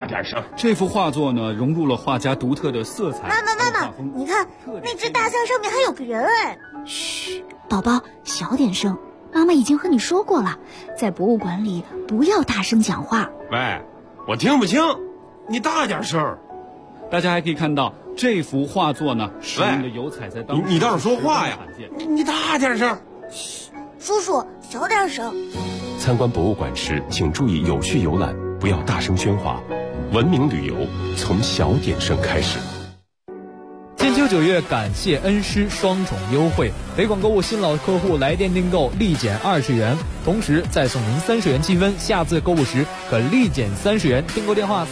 点声。 这幅画作呢，融入了画家独特的色彩。 妈妈，你看那只大象上面还有个人哎。 嘘，宝宝，小点声。妈妈已经和你说过了，在博物馆里不要大声讲话。 喂，我听不清，你大点声。 大家还可以看到这幅画作呢，使用的油彩在当时你倒是说话呀！你大点声。 嘘，叔叔小点声。 参观博物馆时，请注意有序游览，不要大声喧哗。文明旅游从小点声开始。 金秋9月感谢恩师双重优惠，北广购物新老客户来电订购立减20元，同时再送您30元积分，下次购物时可立减30元。订购电话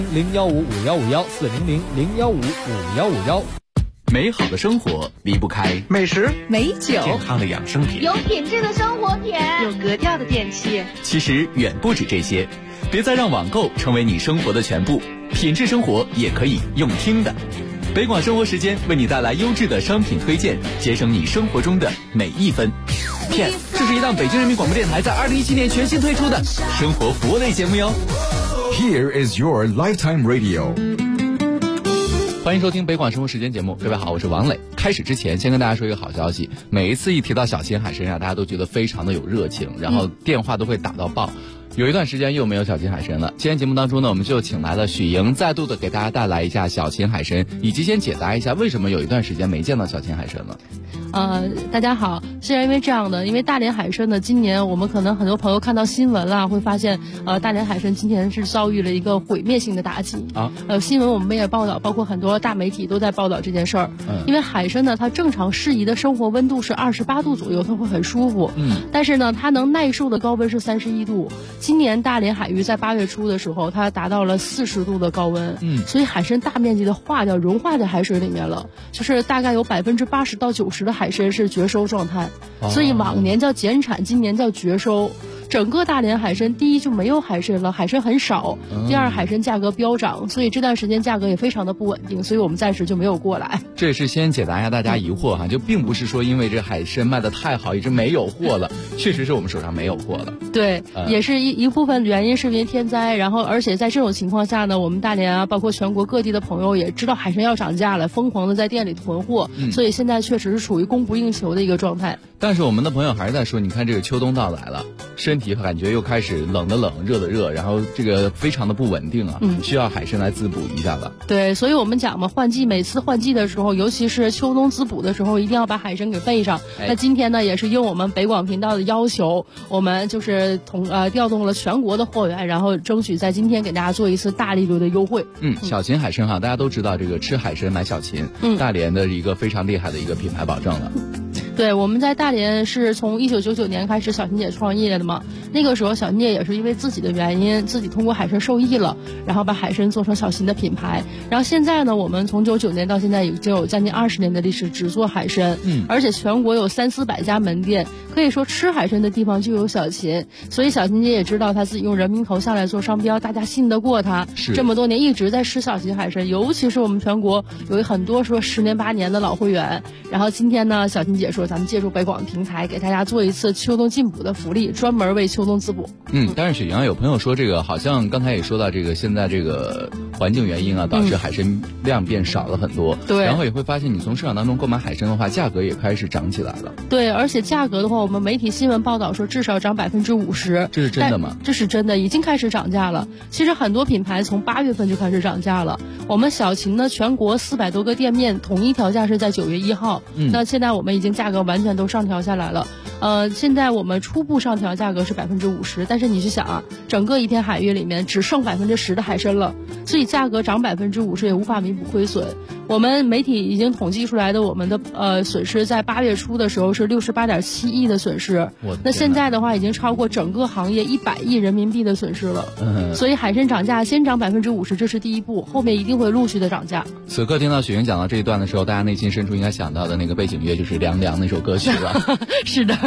400-015-5151，400-015-5151。 美好的生活离不开美食、 美酒、 健康的养生品、 有品质的生活品、 有格调的电器。 其实远不止这些，别再让网购成为你生活的全部，品质生活也可以用听的。北广生活时间为你带来优质的商品推荐，节省你生活中的每一分。PS， 这是一档北京人民广播电台在2017年全新推出的生活服务类节目哟。 Here is your lifetime radio。 欢迎收听北广生活时间节目，各位好，我是王磊。开始之前先跟大家说一个好消息，每一次一提到小秦海参大家都觉得非常的有热情，然后电话都会打到爆。有一段时间又没有小秦海参了，今天节目当中呢，我们就请来了许莹，再度的给大家带来一下小秦海参，以及先解答一下为什么有一段时间没见到小秦海参了。 大家好，是因为这样的，因为大连海参呢，今年我们可能很多朋友看到新闻了，会发现大连海参今年是遭遇了一个毁灭性的打击啊。新闻我们也报道，包括很多大媒体都在报道这件事儿。因为海参呢，它正常适宜的生活温度是28度左右，它会很舒服。但是呢，它能耐受的高温是31度。今年大连海域在8月初的时候，它达到了40度的高温。所以海参大面积的融化在海水里面了，就是大概有80%到90%的海参是绝收状态。所以往年叫减产，今年叫绝收。整个大连海参，第一就没有海参了，海参很少；第二，海参价格飙涨，所以这段时间价格也非常的不稳定，所以我们暂时就没有过来。 这也是先解答一下大家疑惑哈，就并不是说因为这海参卖的太好，一直没有货了，确实是我们手上没有货了。 对，也是一部分原因是因为天灾，然后而且在这种情况下呢，我们大连啊，包括全国各地的朋友也知道海参要涨价了，疯狂的在店里囤货，所以现在确实是处于供不应求的一个状态。 但是我们的朋友还是在说，你看这个秋冬到来了，身体感觉又开始冷的冷，热的热，然后这个非常的不稳定啊，需要海参来滋补一下了。 对，所以我们讲嘛，每次换季的时候，尤其是秋冬滋补的时候，一定要把海参给备上。那今天呢，也是应我们北广频道的要求，我们就是调动了全国的货源，然后争取在今天给大家做一次大力度的优惠。 小秦海参哈，大家都知道这个吃海参买小秦，大连的一个非常厉害的一个品牌保证了。 对，我们在大连是从1999年开始小秦姐创业的嘛，那个时候小秦姐也是因为自己的原因，自己通过海参受益了，然后把海参做成小秦的品牌。然后现在呢，我们从99年到现在已经有将近20年的历史，只做海参，而且全国有300-400家门店，可以说吃海参的地方就有小秦。所以小秦姐也知道她自己用人民头下来做商标，大家信得过她，这么多年一直在吃小秦海参，尤其是我们全国有很多说10年8年的老会员。然后今天呢，小秦姐说咱们借助北广平台给大家做一次秋冬进补的福利，专门为秋冬滋补。 但是雪阳有朋友说这个好像刚才也说到这个现在这个环境原因啊，导致海参量变少了很多。对，然后也会发现你从市场当中购买海参的话，价格也开始涨起来了。 对，而且价格的话，我们媒体新闻报道说至少涨50%。 这是真的吗？ 这是真的，已经开始涨价了。其实很多品牌从8月份就开始涨价了。我们小秦呢，全国400多个店面统一调价是在9月1号。那现在我们已经价格完全都上调下来了。现在我们初步上调价格是50%，但是你去想啊，整个一片海域里面只剩10%的海参了，所以价格涨50%也无法弥补亏损。我们媒体已经统计出来的我们的损失，在8月初的时候是68.7亿的损失，那现在的话已经超过整个行业100亿人民币的损失了。所以海参涨价先涨50%，这是第一步，后面一定会陆续的涨价。 此刻听到雪莹讲到这一段的时候，大家内心深处应该想到的那个背景乐就是《凉凉》那首歌曲了。 是的。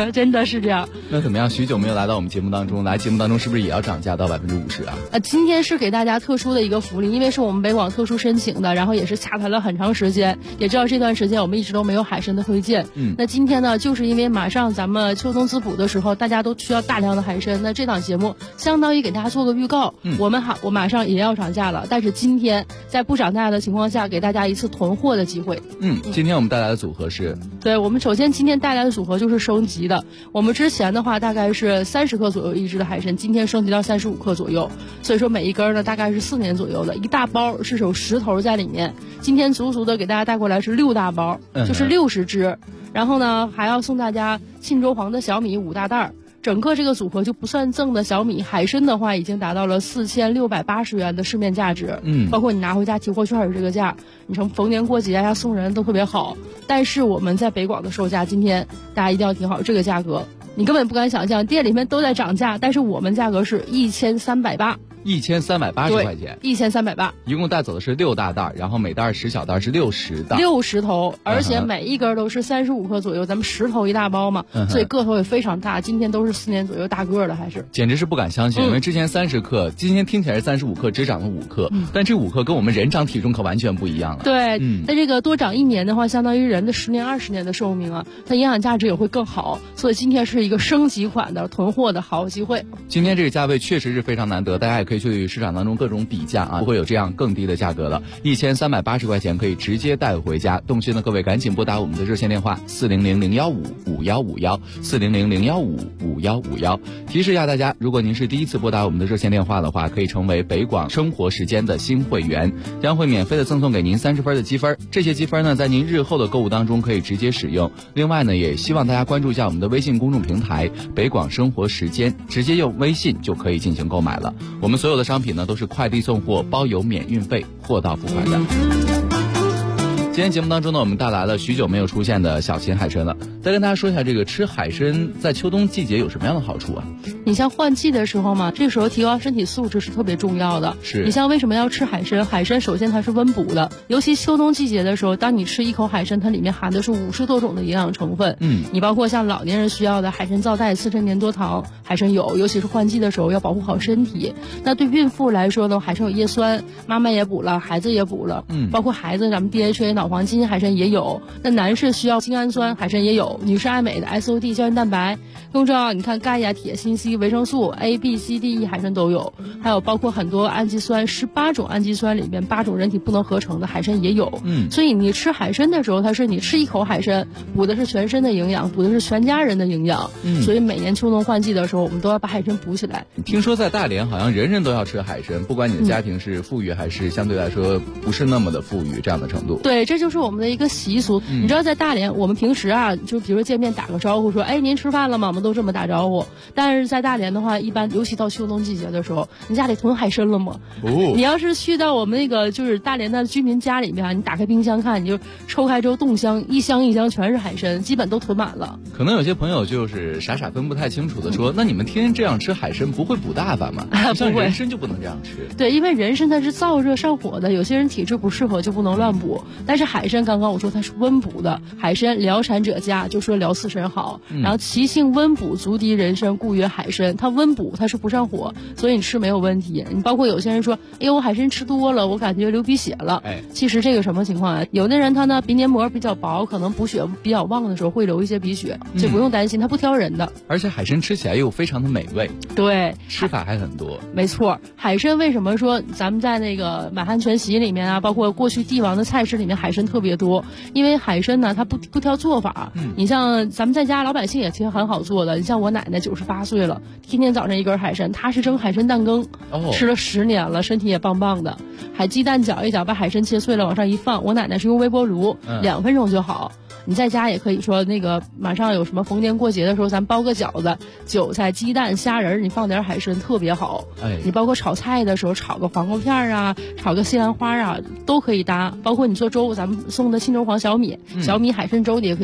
真的是这样。 那怎么样？许久没有来到我们节目当中，来节目当中是不是也要涨价到50%啊？ 今天是给大家特殊的一个福利，因为是我们北广特殊申请的，然后也是洽谈了很长时间，也知道这段时间我们一直都没有海参的推荐。那今天呢，就是因为马上咱们秋冬滋补的时候，大家都需要大量的海参，那这档节目相当于给大家做个预告，我马上也要涨价了，但是今天在不涨价的情况下，给大家一次囤货的机会。 今天我们带来的组合是， 对，我们首先今天带来的组合就是升级的。我们之前的话大概是30克左右一只的海参，今天升级到35克左右，所以说每一根呢大概是4年左右的，一大包是有10头在里面。今天足足的给大家带过来是6大包，就是60只，然后呢还要送大家沁州黄的小米5大袋。整个这个组合就不算赠的小米海参的话，已经达到了4680元的市面价值。包括你拿回家提货券的这个价，你从逢年过节呀送人都特别好。但是我们在北广的售价，今天大家一定要听好这个价格，你根本不敢想象，店里面都在涨价，但是我们价格是1380。 1380块钱 ，1380， 一共带走的是6大袋，然后每袋10小袋是60袋 ，60头，而且每一根都是35克左右，咱们10头一大包嘛，所以个头也非常大。今天都是4年左右大个的，还是简直是不敢相信，因为之前30克，今天听起来是35克，只长了5克，但这5克跟我们人长体重可完全不一样了。 对，那这个多长1年的话，相当于人的10年20年的寿命啊，它营养价值也会更好，所以今天是一个升级款的囤货的好机会。 今天这个价位确实是非常难得，大家也可以去市场当中各种比价啊，不会有这样更低的价格了，1380块钱可以直接带回家。动心的各位赶紧拨打我们的热线电话400-015-5151，400-015-5151。提示一下大家，如果您是第一次拨打我们的热线电话的话，可以成为北广生活时间的新会员，将会免费的赠送给您30分的积分。这些积分呢，在您日后的购物当中可以直接使用。另外呢，也希望大家关注一下我们的微信公众平台北广生活时间，直接用微信就可以进行购买了。我们所有的商品呢都是快递送货，包邮免运费，货到付款的。今天节目当中呢，我们带来了许久没有出现的小秦海参了。再跟大家说一下，这个吃海参在秋冬季节有什么样的好处啊？ 你像换季的时候嘛，这时候提高身体素质是特别重要的。 是。 你像为什么要吃海参？海参首先它是温补的，尤其秋冬季节的时候，当你吃一口海参，它里面含的是50多种的营养成分。你包括像老年人需要的海参皂苷、刺身粘多糖，海参有，尤其是换季的时候要保护好身体。那对孕妇来说呢，海参有叶酸，妈妈也补了，孩子也补了。包括孩子咱们 DHA 脑黄金海参也有。那男士需要精氨酸，海参也有。女士爱美的 SOD 胶原蛋白，更重要，你看钙呀、铁、锌、硒、维生素 A、B、C、D、E 海参都有，还有包括很多氨基酸，18种氨基酸里面8种人体不能合成的海参也有。所以你吃海参的时候，它是你吃一口海参，补的是全身的营养，补的是全家人的营养。所以每年秋冬换季的时候，我们都要把海参补起来。 听说在大连好像人人都要吃海参，不管你的家庭是富裕还是相对来说不是那么的富裕这样的程度。 对，这就是我们的一个习俗。你知道在大连，我们平时啊，就比如见面打个招呼说，哎，您吃饭了吗？我们都这么打招呼。但是在大连的话，一般尤其到秋冬季节的时候，你家里囤海参了吗？你要是去到我们那个就是大连的居民家里面，你打开冰箱看，你就抽开之后冻箱，一箱一箱全是海参，基本都囤满了。 可能有些朋友就是傻傻分不太清楚的说，那你们天天这样吃海参不会补大发吗？像人参就不能这样吃。 对，因为人参它是燥热上火的，有些人体质不适合就不能乱补。但是海参刚刚我说它是温补的，海参疗产者佳，就说疗刺参好。然后其性温补，足敌人参，故曰海参。它温补，它是不上火，所以你吃没有问题。你包括有些人说，哎呦，我海参吃多了，我感觉流鼻血了。其实这个什么情况啊？有的人他呢鼻黏膜比较薄，可能补血比较旺的时候会流一些鼻血，就不用担心，它不挑人的。 而且海参吃起来又非常的美味。 对， 吃法还很多。 没错，海参为什么说咱们在那个满汉全席里面啊，包括过去帝王的菜式里面海参特别多？因为海参呢，它不挑做法。你像咱们在家老百姓也其实很好做的。你像我奶奶98岁了，天天早上一根海参，她是蒸海参蛋羹，吃了10年了，身体也棒棒的。还鸡蛋搅一搅，把海参切碎了往上一放。我奶奶是用微波炉，2分钟就好。你在家也可以说那个马上有什么逢年过节的时候，咱包个饺子，韭菜、鸡蛋、虾仁，你放点海参特别好。你包括炒菜的时候，炒个黄瓜片啊，炒个西兰花啊，都可以搭。包括你做粥，咱们送的沁州黄小米，小米海参粥你也可以做。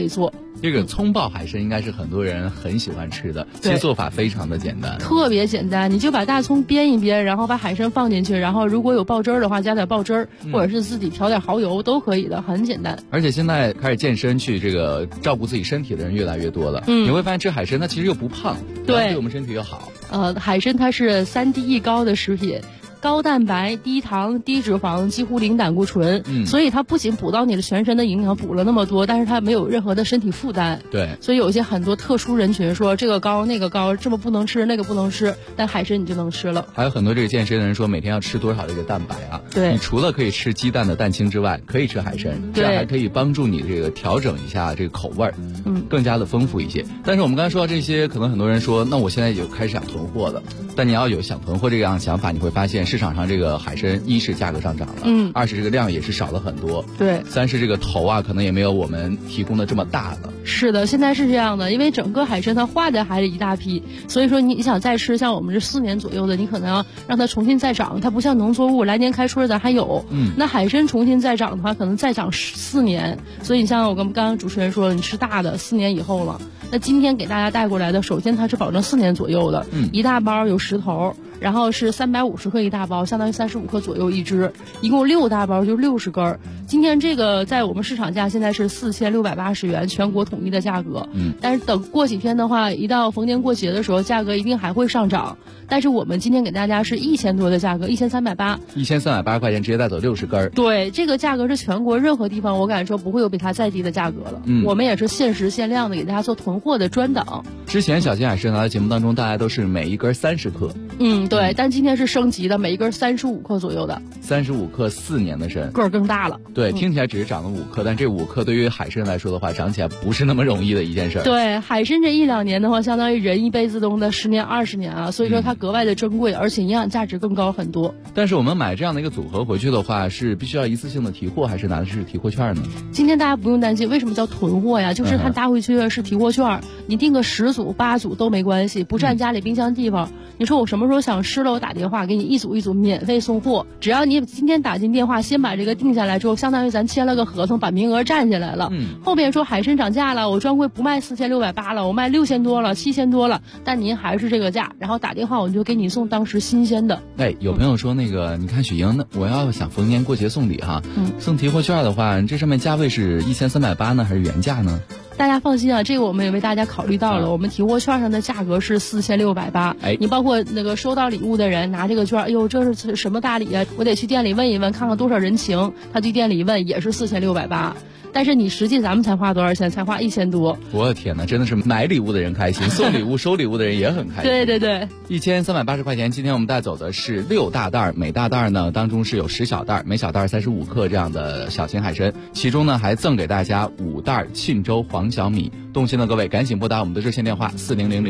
这个葱爆海参应该是很多人很喜欢吃的，其实做法非常的简单， 特别简单，你就把大葱煸一煸，然后把海参放进去，然后如果有爆汁儿的话加点爆汁儿，或者是自己调点蚝油都可以的，很简单。 而且现在开始健身去这个照顾自己身体的人越来越多了，你会发现吃海参它其实又不胖，对我们身体又好。 海参它是3低1高的食品。高蛋白、低糖、低脂肪，几乎零胆固醇，所以它不仅补到你的全身的营养，补了那么多，但是它没有任何的身体负担。 对， 所以有一些很多特殊人群说这个高那个高，这么不能吃那个不能吃，但海参你就能吃了。 还有很多这个健身的人说每天要吃多少这个蛋白啊？ 对， 你除了可以吃鸡蛋的蛋清之外，可以吃海参，这样还可以帮助你这个调整一下这个口味儿，更加的丰富一些。但是我们刚才说到这些，可能很多人说，那我现在就开始想囤货了。但你要有想囤货这样的想法，你会发现市场上这个海参一是价格上涨了，二是这个量也是少了很多， 对， 三是这个头啊可能也没有我们提供的这么大了。 是的，现在是这样的，因为整个海参它化在海里一大批，所以说你想再吃，像我们这4年左右的，你可能要让它重新再长，它不像农作物来年开春咱还有，那海参重新再长的话，可能再长4年，所以你像我跟刚刚主持人说了，你吃大的4年以后了。那今天给大家带过来的，首先它是保证4年左右的，一大包有10头。然后是350克一大包，相当于35克左右一只，一共6大包就60根儿。今天这个在我们市场价现在是4680元，全国统一的价格。但是等过几天的话，一到逢年过节的时候，价格一定还会上涨。但是我们今天给大家是1000多的价格，1380，1380 块钱直接带走60根儿。 对，这个价格是全国任何地方我敢说不会有比它再低的价格了。我们也是限时限量的给大家做囤货的专档。 之前小新海参来的节目当中，大家都是每一根30克。 对，但今天是升级的，每一根35克左右的 ，35克4年的参， 个儿更大了。 对，听起来只是长了5克，但这5克对于海参来说的话，长起来不是那么容易的一件事。 对，海参这1-2年的话，相当于人一辈子中的10年20年啊，所以说它格外的珍贵，而且营养价值更高很多。 但是我们买这样的一个组合回去的话，是必须要一次性的提货，还是拿的是提货券呢？ 今天大家不用担心，为什么叫囤货呀？就是它拿回去是提货券，你订个10组8组都没关系，不占家里冰箱地方。你说我什么时候想吃了，我打电话给你一组一组免费送货，只要你今天打进电话，先把这个定下来之后，相当于咱签了个合同，把名额占下来了。后面说海参涨价了，我专柜不卖4680了，我卖6000多了，7000多了，但您还是这个价，然后打电话我就给你送当时新鲜的。 有朋友说那个，你看雪莹，那我要想逢年过节送礼哈，送提货券的话，这上面价位是1380呢，还是原价呢？ 大家放心啊，这个我们也为大家考虑到了。我们提货券上的价格是4680，你包括那个收到礼物的人拿这个券，哎呦，这是什么大礼啊？我得去店里问一问，看看多少人情。他去店里问也是4680。但是你实际咱们才花多少钱？才花1000多。 我的天哪，真的是买礼物的人开心，送礼物收礼物的人也很开心。 对对对 ，1380块钱。今天我们带走的是6大袋，每大袋呢当中是有10小袋，每小袋35克这样的小型海参，其中呢还赠给大家5袋沁州黄小米。动心的各位赶紧拨打我们的热线电话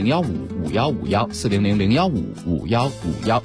400-015-5151，400-015-5151。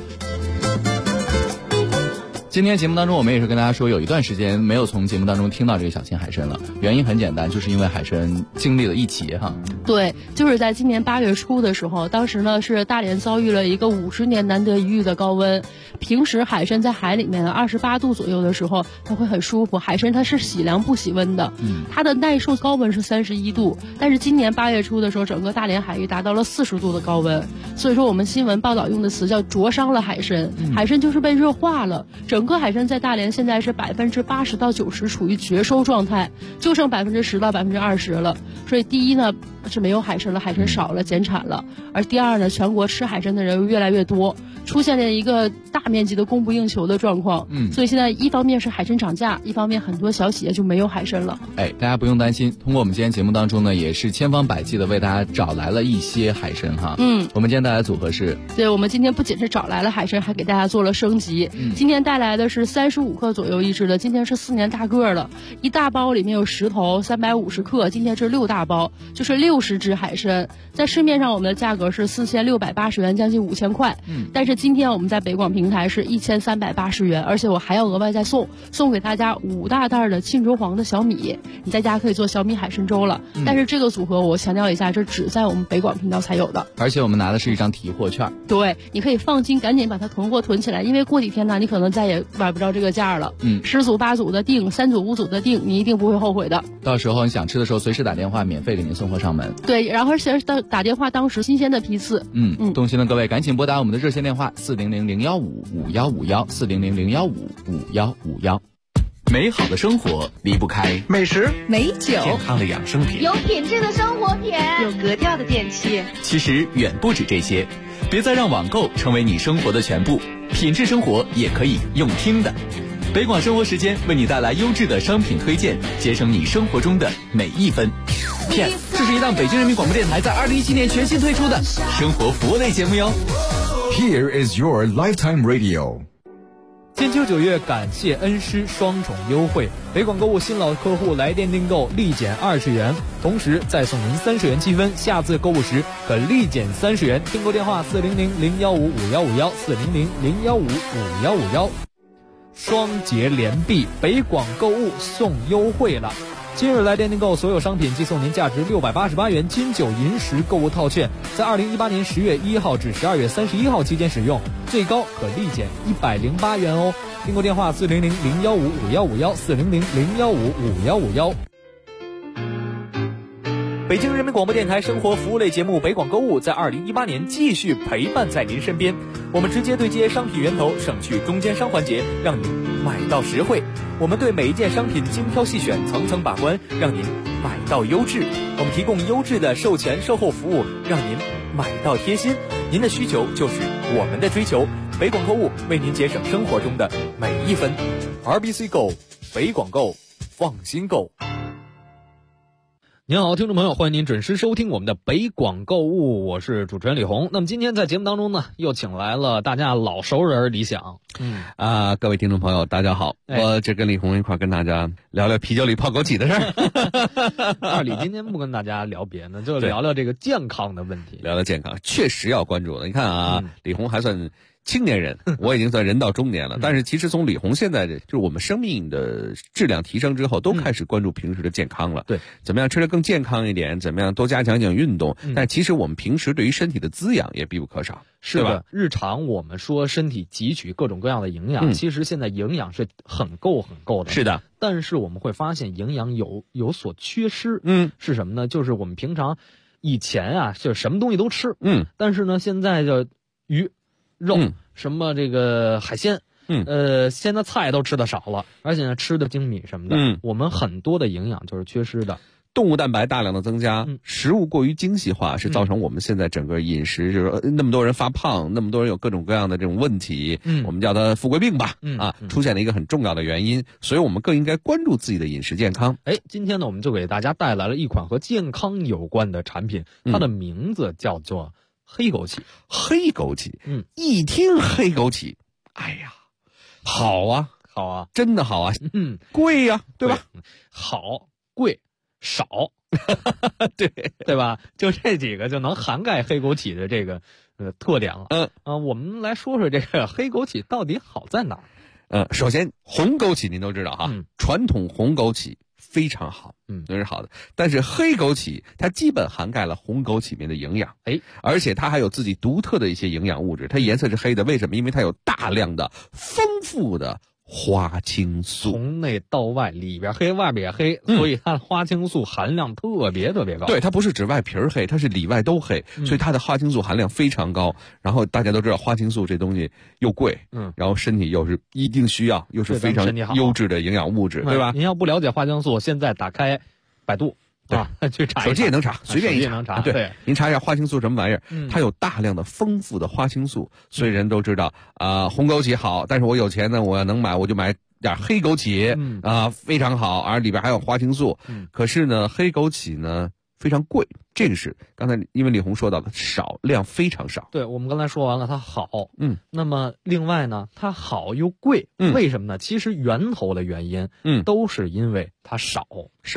今天节目当中，我们也是跟大家说，有一段时间没有从节目当中听到这个小型海参了。原因很简单，就是因为海参经历了一劫哈。 对，就是在今年8月初的时候，当时呢是大连遭遇了一个50年难得一遇的高温。平时海参在海里面28度左右的时候，它会很舒服。海参它是喜凉不喜温的，它的耐受高温是31度。但是今年8月初的时候，整个大连海域达到了40度的高温。所以说我们新闻报道用的词叫灼伤了海参，海参就是被热化了。整个海参在大连现在是80%到90%处于绝收状态，就剩10%到20%了。所以第一呢是没有海参了，海参少了，减产了。而第二呢，全国吃海参的人越来越多，出现了一个大面积的供不应求的状况。所以现在一方面是海参涨价，一方面很多小企业就没有海参了。 大家不用担心，通过我们今天节目当中呢，也是千方百计的为大家找来了一些海参哈。我们今天带来的组合是， 对，我们今天不仅是找来了海参，还给大家做了升级。今天带来的是35克左右一只的，今天是4年大个了，一大包里面有10头，350克，今天是6大包，就是6 60只海参，在市面上我们的价格是4680元，将近5000块。但是今天我们在北广平台是1380元，而且我还要额外再送给大家5大袋的沁州黄的小米，你在家可以做小米海参粥了。但是这个组合我强调一下，这只在我们北广频道才有的。 而且我们拿的是一张提货券。 对，你可以放心，赶紧把它囤货囤起来，因为过几天呢，你可能再也买不着这个价了。10组8组的订，3组5组的订，你一定不会后悔的。 到时候你想吃的时候，随时打电话，免费给您送货上门。 对，然后而且打电话当时新鲜的批次。 动心的各位赶紧拨打我们的热线电话400-015-5151，400-015-5151。美好的生活离不开美食、 美酒、 健康的养生品， 有品质的生活品， 有格调的电器。 其实远不止这些，别再让网购成为你生活的全部，品质生活也可以用听的。北广生活时间为你带来优质的商品推荐，节省你生活中的每一分。这是一档北京人民广播电台在2017年全新推出的生活服务类节目哟。 Here is your lifetime radio。 金秋9月感谢恩师双重优惠，北广购物新老客户来电订购立减20元，同时再送您30元积分，下次购物时可立减30元。订购电话400-015-5151，400-015-5151。双节连币，北广购物送优惠了。今日来电订购所有商品即送您价值688元金9银10购物套券，在2018年10月1号至12月31号期间使用，最高可立减108元哦。订购电话400-015-5151，400-015-5151。北京人民广播电台生活服务类节目北广购物在2018年继续陪伴在您身边，我们直接对接商品源头，省去中间商环节，让您买到实惠。我们对每一件商品精挑细选，层层把关，让您买到优质。我们提供优质的售前售后服务，让您买到贴心。您的需求就是我们的追求，北广购物为您节省生活中的每一分。RBC Go， 北广购，放心购。您好，听众朋友，欢迎您准时收听我们的北广购物，我是主持人李红。那么今天在节目当中呢，又请来了大家老熟人李想。 各位听众朋友，大家好，我这跟李红一块跟大家聊聊啤酒里泡枸杞的事儿。 二李今天不跟大家聊别的，就聊聊这个健康的问题。 聊聊健康，确实要关注的。你看啊，李红还算青年人，我已经算人到中年了。但是其实从李红现在就是我们生命的质量提升之后，都开始关注平时的健康了。 对， 怎么样吃得更健康一点，怎么样多加强运动。但其实我们平时对于身体的滋养也必不可少。 是的，日常我们说身体汲取各种各样的营养，其实现在营养是很够的。 是的， 但是我们会发现营养有所缺失。是什么呢？就是我们平常以前啊，就是什么东西都吃。但是呢，现在就鱼、肉、什么这个海鲜，现在菜都吃的少了，而且呢吃的精米什么的，我们很多的营养就是缺失的。 动物蛋白大量的增加，食物过于精细化，是造成我们现在整个饮食就是那么多人发胖，那么多人有各种各样的这种问题，我们叫它富贵病吧，出现了一个很重要的原因，所以我们更应该关注自己的饮食健康。 今天呢，我们就给大家带来了一款和健康有关的产品，它的名字叫做黑枸杞。 黑枸杞，一听黑枸杞，哎呀，好啊，真的好啊，贵呀，对吧？ 好，贵。少，对吧？就这几个就能涵盖黑枸杞的这个特点了。我们来说说这个黑枸杞到底好在哪儿？ 首先红枸杞您都知道哈，传统红枸杞非常好，都是好的。但是黑枸杞它基本涵盖了红枸杞里面的营养，而且它还有自己独特的一些营养物质。它颜色是黑的，为什么？因为它有大量的丰富的花青素， 从内到外，里边黑外边也黑，所以它的花青素含量特别高。 对，它不是指外皮黑，它是里外都黑，所以它的花青素含量非常高。然后大家都知道花青素这东西又贵，然后身体又是一定需要，又是非常优质的营养物质，对吧？ 您要不了解花青素，现在打开百度。去查， 手机也能查，随便一查。 对，您查一下花青素什么玩意儿？它有大量的丰富的花青素，所以人都知道红枸杞好，但是我有钱呢，我要能买，我就买点黑枸杞非常好，而里边还有花青素。可是呢，黑枸杞呢非常贵，这个是刚才因为李红说到的少，量非常少。 对，我们刚才说完了它好，那么另外呢，它好又贵，为什么呢？其实源头的原因，都是因为它少。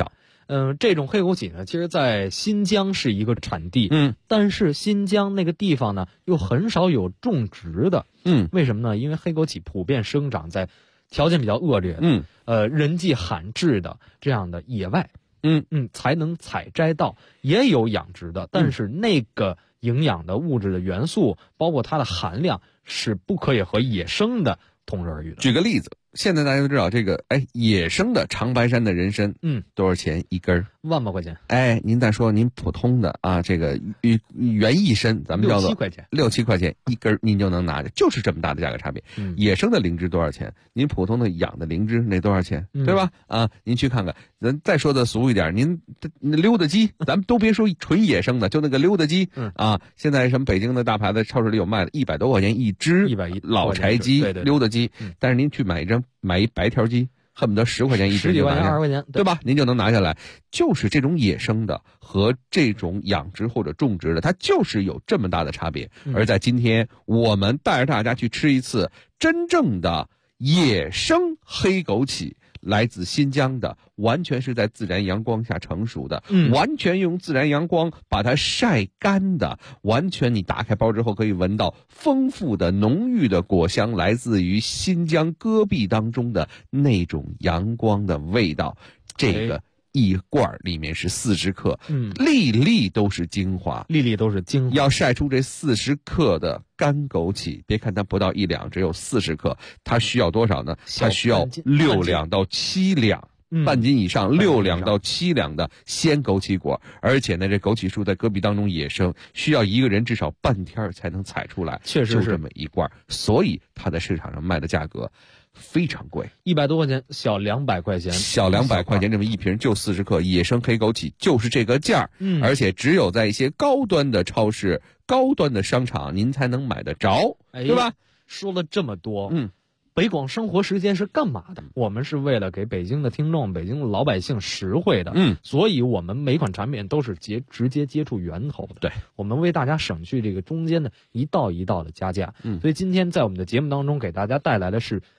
这种黑枸杞呢，其实在新疆是一个产地，但是新疆那个地方呢，又很少有种植的，为什么呢？因为黑枸杞普遍生长在条件比较恶劣的，人迹罕至的这样的野外，才能采摘到。也有养殖的，但是那个营养的物质的元素，包括它的含量，是不可以和野生的同日而语的。 举个例子，现在大家都知道这个，野生的长白山的人参，多少钱一根 ？1万把块钱。 您再说您普通的啊，这个原意参，咱们叫做6、7块钱一根，您就能拿着，就是这么大的价格差别。野生的灵芝多少钱？您普通的养的灵芝那多少钱？对吧？您去看看。咱再说的俗一点，您溜达鸡，咱们都别说纯野生的，就那个溜达鸡，现在什么北京的大牌子超市里有卖的，100多块钱一只 ，110 老柴鸡，溜达鸡。但是您去买一白条鸡，恨不得10块钱一只，10 几块钱、20块钱， 对吧？您就能拿下来。就是这种野生的和这种养殖或者种植的，它就是有这么大的差别。而在今天，我们带着大家去吃一次真正的野生黑枸杞。来自新疆的，完全是在自然阳光下成熟的，完全用自然阳光把它晒干的，完全你打开包之后可以闻到丰富的浓郁的果香，来自于新疆戈壁当中的那种阳光的味道。这个一罐里面是40克，粒粒都是精华，要晒出这40克的干枸杞，别看它不到1两，只有40克，它需要多少呢？它需要6两到7两，半斤以上，6两到7两的鲜枸杞果。而且呢，这枸杞树在戈壁当中野生，需要一个人至少半天才能采出来， 确实是就这么一罐，所以它在市场上卖的价格非常贵 ，100多块钱，小200块钱， 小200块钱这么一瓶就40克，野生黑枸杞就是这个价而且只有在一些高端的超市、高端的商场您才能买得着，对吧？ 说了这么多，北广生活时间是干嘛的？我们是为了给北京的听众、北京的老百姓实惠的，所以我们每款产品都是直接接触源头的。 对， 我们为大家省去这个中间的一道一道的加价。所以今天在我们的节目当中给大家带来的是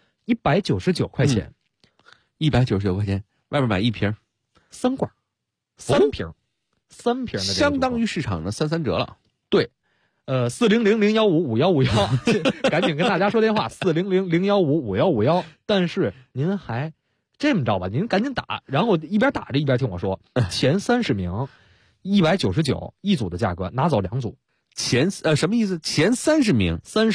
199块钱 ，199块钱，外面买一瓶 ，3罐，3瓶的， 相当于市场的33折了。 对。400-015-5151，赶紧跟大家说电话，400-015-5151。但是您还这么着吧，您赶紧打，然后一边打着一边听我说，前30名199一组的价格，拿走2组。 什么意思？前30名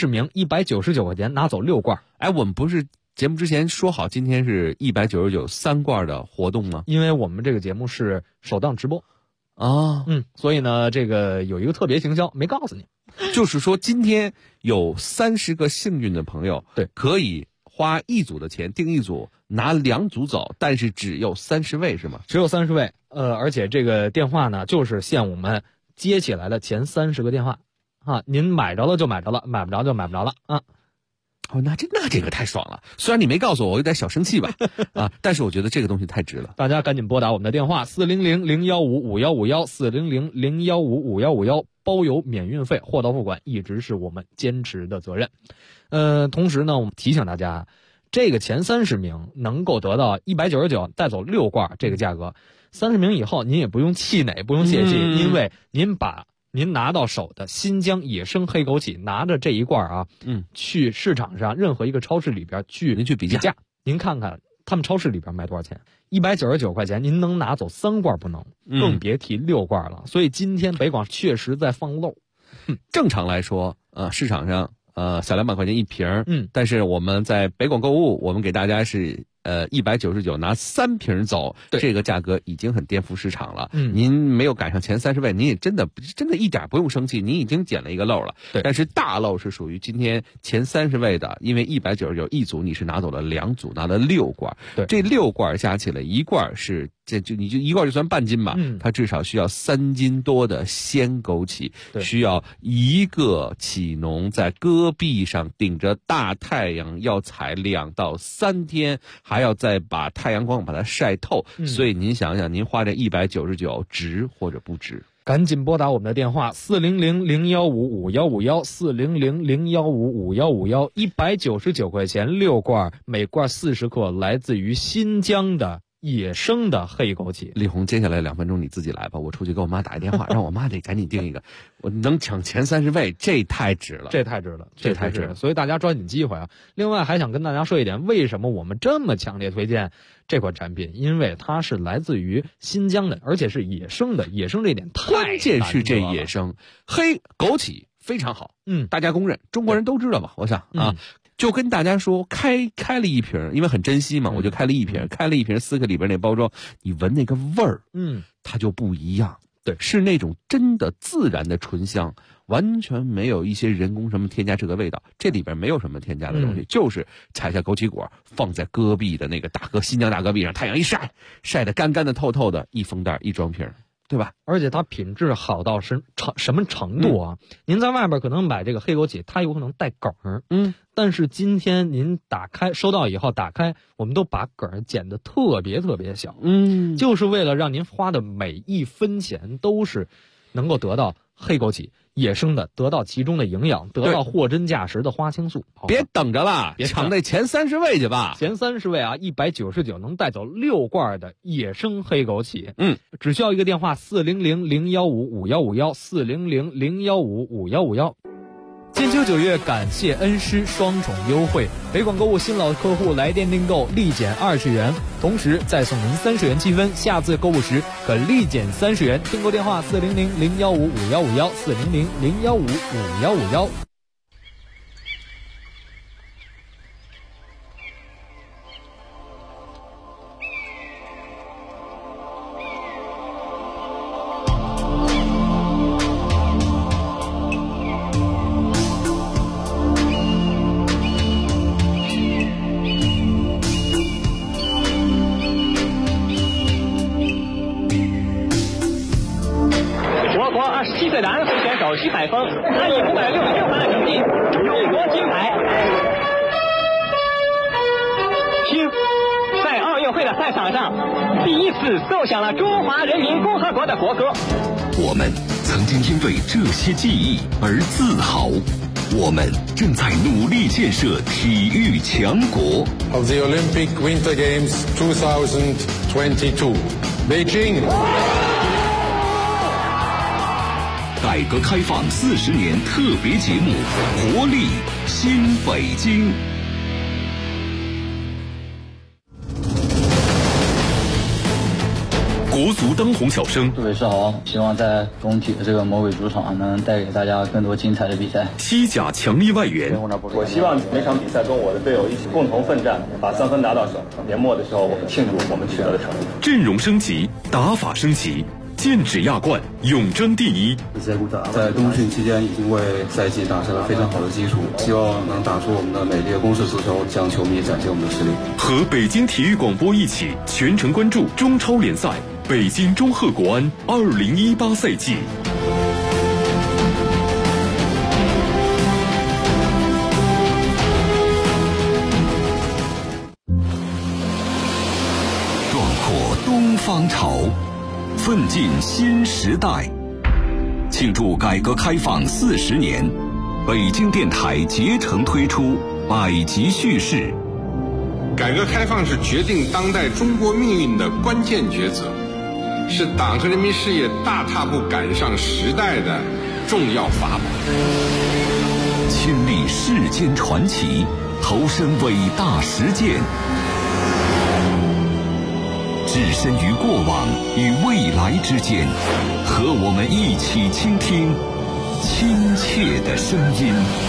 199块钱，拿走6罐。 我们不是节目之前说好今天是199 3罐的活动吗？ 因为我们这个节目是首档直播。所以呢，这个有一个特别行销没告诉你， 就是说今天有30个幸运的朋友， 对， 可以花1组的钱订1组，拿2组走，但是只有30位是吗？ 只有30位，而且这个电话呢，就是限我们接起来的前30个电话，您买着了就买着了，买不着就买不着了啊。 那这个太爽了！虽然你没告诉我有点小生气吧，但是我觉得这个东西太值了。 大家赶紧拨打我们的电话400-015-5151，400-015-5151，包邮免运费，货到付款，一直是我们坚持的责任。同时呢，我们提醒大家，这个前30名能够得到199带走6罐这个价格，30名以后您也不用气馁，不用泄气，因为您把您拿到手的新疆野生黑枸杞，拿着这一罐去市场上任何一个超市里边您去比价，您看看他们超市里边卖多少钱？199块钱，您能拿走3罐不能，更别提6罐了。所以今天北广确实在放漏。 正常来说，市场上小200块钱一瓶，但是我们在北广购物，我们给大家是199拿3瓶走，这个价格已经很颠覆市场了。您没有赶上前30位，您也真的一点不用生气，您已经捡了一个漏了。但是大漏是属于今天前30位的，因为199一组你是拿走了2组，拿了6罐。这6罐加起来一罐是你就一罐就算半斤吧，它至少需要3斤多的鲜枸杞，需要一个杞农在戈壁上顶着大太阳要采2到3天，还要再把太阳光把它晒透，所以您想想，您花这199值或者不值？ 赶紧拨打我们的电话400-015-5151，400-015-5151，199块钱6罐，每罐40克，来自于新疆的野生的黑枸杞。 李红，接下来2分钟你自己来吧，我出去给我妈打一电话，让我妈得赶紧订一个，我能抢前30位，这太值了， 这太值了，所以大家抓紧机会啊！另外还想跟大家说一点，为什么我们这么强烈推荐这款产品？因为它是来自于新疆的，而且是野生的，野生这点太关键是这野生黑枸杞非常好，大家公认，中国人都知道吧？我想啊。就跟大家说，开了一瓶，因为很珍惜嘛，我就开了一瓶撕开里边那包装，你闻那个味儿，它就不一样。 对， 是那种真的自然的醇香，完全没有一些人工什么添加这个味道，这里边没有什么添加的东西，就是采下枸杞果，放在戈壁的那个新疆大戈壁上，太阳一晒得干干的透透的，一封袋一装瓶。对吧？ 而且它品质好到什么程度啊？您在外边可能买这个黑枸杞，它有可能带梗儿，但是今天您收到以后打开，我们都把梗儿剪得特别小，就是为了让您花的每一分钱都是能够得到黑枸杞野生的，得到其中的营养，得到货真价实的花青素。 别等着了，抢那前30位去吧！ 前30位啊，199能带走6罐的野生黑枸杞。只需要一个电话400-015-5151，400-015-5151。 金秋9月，感谢恩施双重优惠，北广购物新老客户来电订购立减20元，同时再送您30元积分，下次购物时可立减30元。订购电话400-015-5151，400-015-5151。 徐海峰他以566分的成绩勇夺金牌。听，在奥运会的赛场上，第一次奏响了中华人民共和国的国歌。 我们曾经因为这些记忆而自豪，我们正在努力建设体育强国。 Of the Olympic Winter Games 2022, Beijing。 改革开放40年特别节目，活力新北京。国足当红小生， 各位是好，希望在中体的这个魔鬼主场能带给大家更多精彩的比赛。 西甲强力外援， 我希望每场比赛跟我的队友一起共同奋战，把3分拿到手。年末的时候，我们庆祝我们取得的成绩。 阵容升级，打法升级。剑指亚冠，永争第一。 在冬训期间已经为赛季打下了非常好的基础，希望能打出我们的美丽的攻势足球，向球迷展现我们的实力。 和北京体育广播一起全程关注中超联赛北京中赫国安2018赛季。壮阔东方潮，奋进新时代，庆祝改革开放40年，北京电台竭诚推出百集叙事。 改革开放是决定当代中国命运的关键抉择，是党和人民事业大踏步赶上时代的重要法宝。 亲历世间传奇，投身伟大实践，置身于过往与未来之间，和我们一起倾听亲切的声音。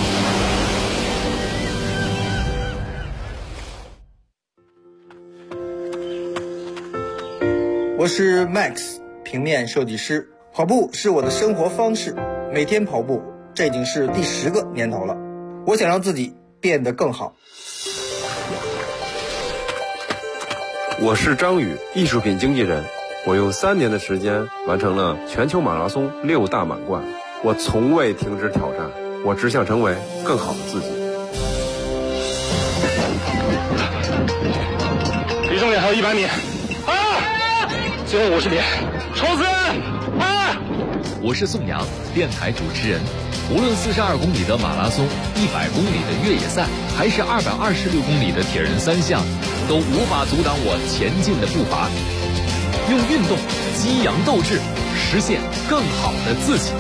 我是 Max， 平面设计师。跑步是我的生活方式，每天跑步，这已经是第10个年头了。我想让自己变得更好。 我是张宇，艺术品经纪人。我用3年的时间完成了全球马拉松6大满贯。我从未停止挑战，我只想成为更好的自己。 离终点还有100米最后50米，冲刺我是宋阳，电台主持人。无论42公里的马拉松、100公里的越野赛，还是226公里的铁人3项， 都无法阻挡我前进的步伐。用运动激扬斗志，实现更好的自己。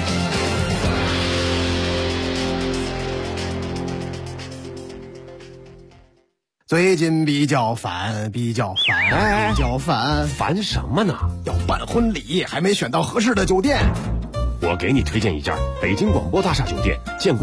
最近比较烦， 烦什么呢？ 要办婚礼，还没选到合适的酒店。 我给你推荐一家北京广播大厦酒店，建